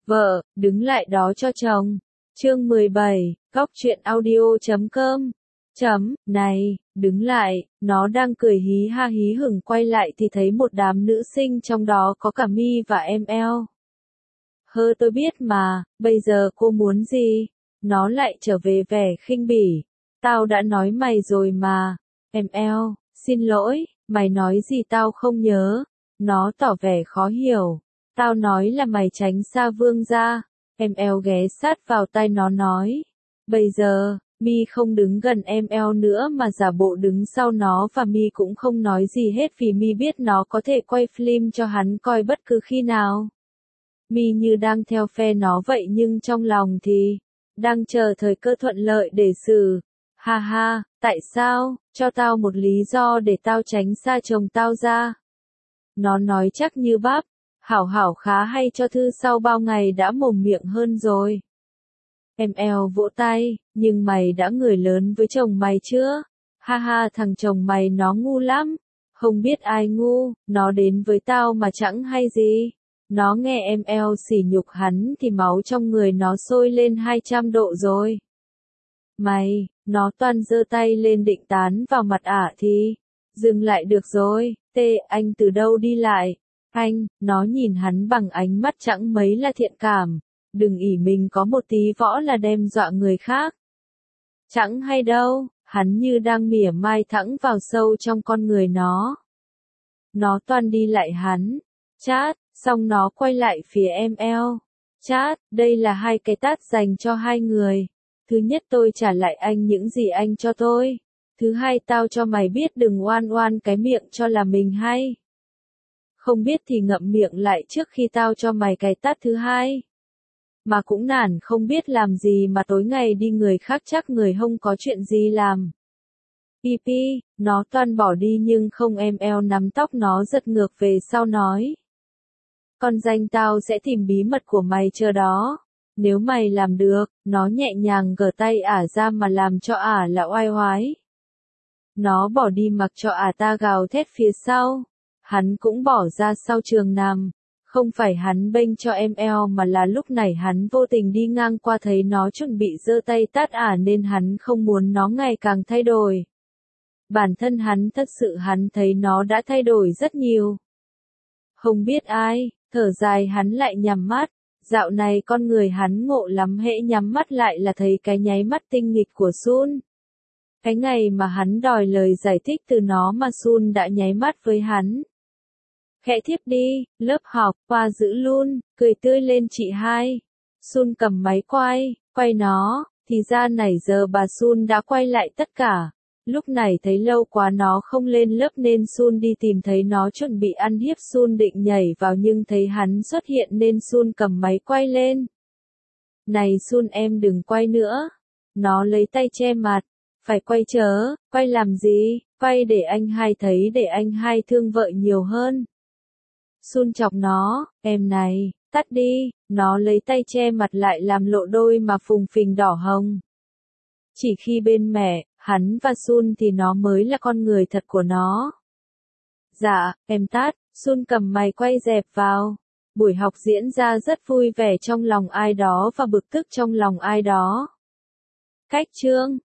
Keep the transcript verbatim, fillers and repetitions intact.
Vợ, đứng lại đó cho chồng. Chương mười bảy, góc truyện audio chấm com. Chấm, này, đứng lại, nó đang cười hí ha hí hửng quay lại thì thấy một đám nữ sinh trong đó có cả Mi và em eo. Hơ tôi biết mà, bây giờ cô muốn gì? Nó lại trở về vẻ khinh bỉ. Tao đã nói mày rồi mà. Em eo, xin lỗi, mày nói gì tao không nhớ. Nó tỏ vẻ khó hiểu. Tao nói là mày tránh xa Vương ra. Em eo ghé sát vào tai nó nói. Bây giờ, Mi không đứng gần em eo nữa mà giả bộ đứng sau nó và Mi cũng không nói gì hết vì Mi biết nó có thể quay phim cho hắn coi bất cứ khi nào. Mi như đang theo phe nó vậy nhưng trong lòng thì đang chờ thời cơ thuận lợi để xử. Ha ha, tại sao? Cho tao một lý do để tao tránh xa chồng tao ra. Nó nói chắc như bắp. Hảo hảo khá hay cho thư sau bao ngày đã mồm miệng hơn rồi. Em eo vỗ tay, nhưng mày đã người lớn với chồng mày chưa? Ha ha, thằng chồng mày nó ngu lắm. Không biết ai ngu, nó đến với tao mà chẳng hay gì. Nó nghe em eo sỉ nhục hắn thì máu trong người nó sôi lên hai trăm độ rồi. Mày, nó toan giơ tay lên định tán vào mặt ả thì. Dừng lại được rồi, tê, anh từ đâu đi lại? Anh, nó nhìn hắn bằng ánh mắt chẳng mấy là thiện cảm. Đừng ỷ mình có một tí võ là đem dọa người khác. Chẳng hay đâu, hắn như đang mỉa mai thẳng vào sâu trong con người nó. Nó toan đi lại hắn. Chát, xong nó quay lại phía em eo. Chát, đây là hai cái tát dành cho hai người. Thứ nhất tôi trả lại anh những gì anh cho tôi. Thứ hai tao cho mày biết đừng oan oan cái miệng cho là mình hay. Không biết thì ngậm miệng lại trước khi tao cho mày cái tát thứ hai. Mà cũng nản không biết làm gì mà tối ngày đi người khác chắc người không có chuyện gì làm. Pi pi, nó toan bỏ đi nhưng không em eo nắm tóc nó giật ngược về sau nói. Con danh tao sẽ tìm bí mật của mày chờ đó. Nếu mày làm được, nó nhẹ nhàng gỡ tay ả ra mà làm cho ả là oai oái. Nó bỏ đi mặc cho ả ta gào thét phía sau. Hắn cũng bỏ ra sau trường nằm. Không phải hắn bênh cho em eo mà là lúc này hắn vô tình đi ngang qua thấy nó chuẩn bị giơ tay tát ả nên hắn không muốn nó ngày càng thay đổi. Bản thân hắn thật sự hắn thấy nó đã thay đổi rất nhiều. Không biết ai, thở dài hắn lại nhắm mắt. Dạo này con người hắn ngộ lắm hễ nhắm mắt lại là thấy cái nháy mắt tinh nghịch của Sun. Cái ngày mà hắn đòi lời giải thích từ nó mà Sun đã nháy mắt với hắn. Khẽ thiếp đi, lớp học, qua giữ luôn, cười tươi lên chị hai. Sun cầm máy quay, quay nó, thì ra nãy giờ bà Sun đã quay lại tất cả. Lúc này thấy lâu quá nó không lên lớp nên Sun đi tìm thấy nó chuẩn bị ăn hiếp Sun định nhảy vào nhưng thấy hắn xuất hiện nên Sun cầm máy quay lên. Này Sun em đừng quay nữa. Nó lấy tay che mặt. Phải quay chớ, quay làm gì, quay để anh hai thấy để anh hai thương vợ nhiều hơn. Sun chọc nó, em này, tắt đi, nó lấy tay che mặt lại làm lộ đôi mà phùng phình đỏ hồng. Chỉ khi bên mẹ, hắn và Sun thì nó mới là con người thật của nó. Dạ, em tắt, Sun cầm máy quay dẹp vào. Buổi học diễn ra rất vui vẻ trong lòng ai đó và bực tức trong lòng ai đó. Cách chương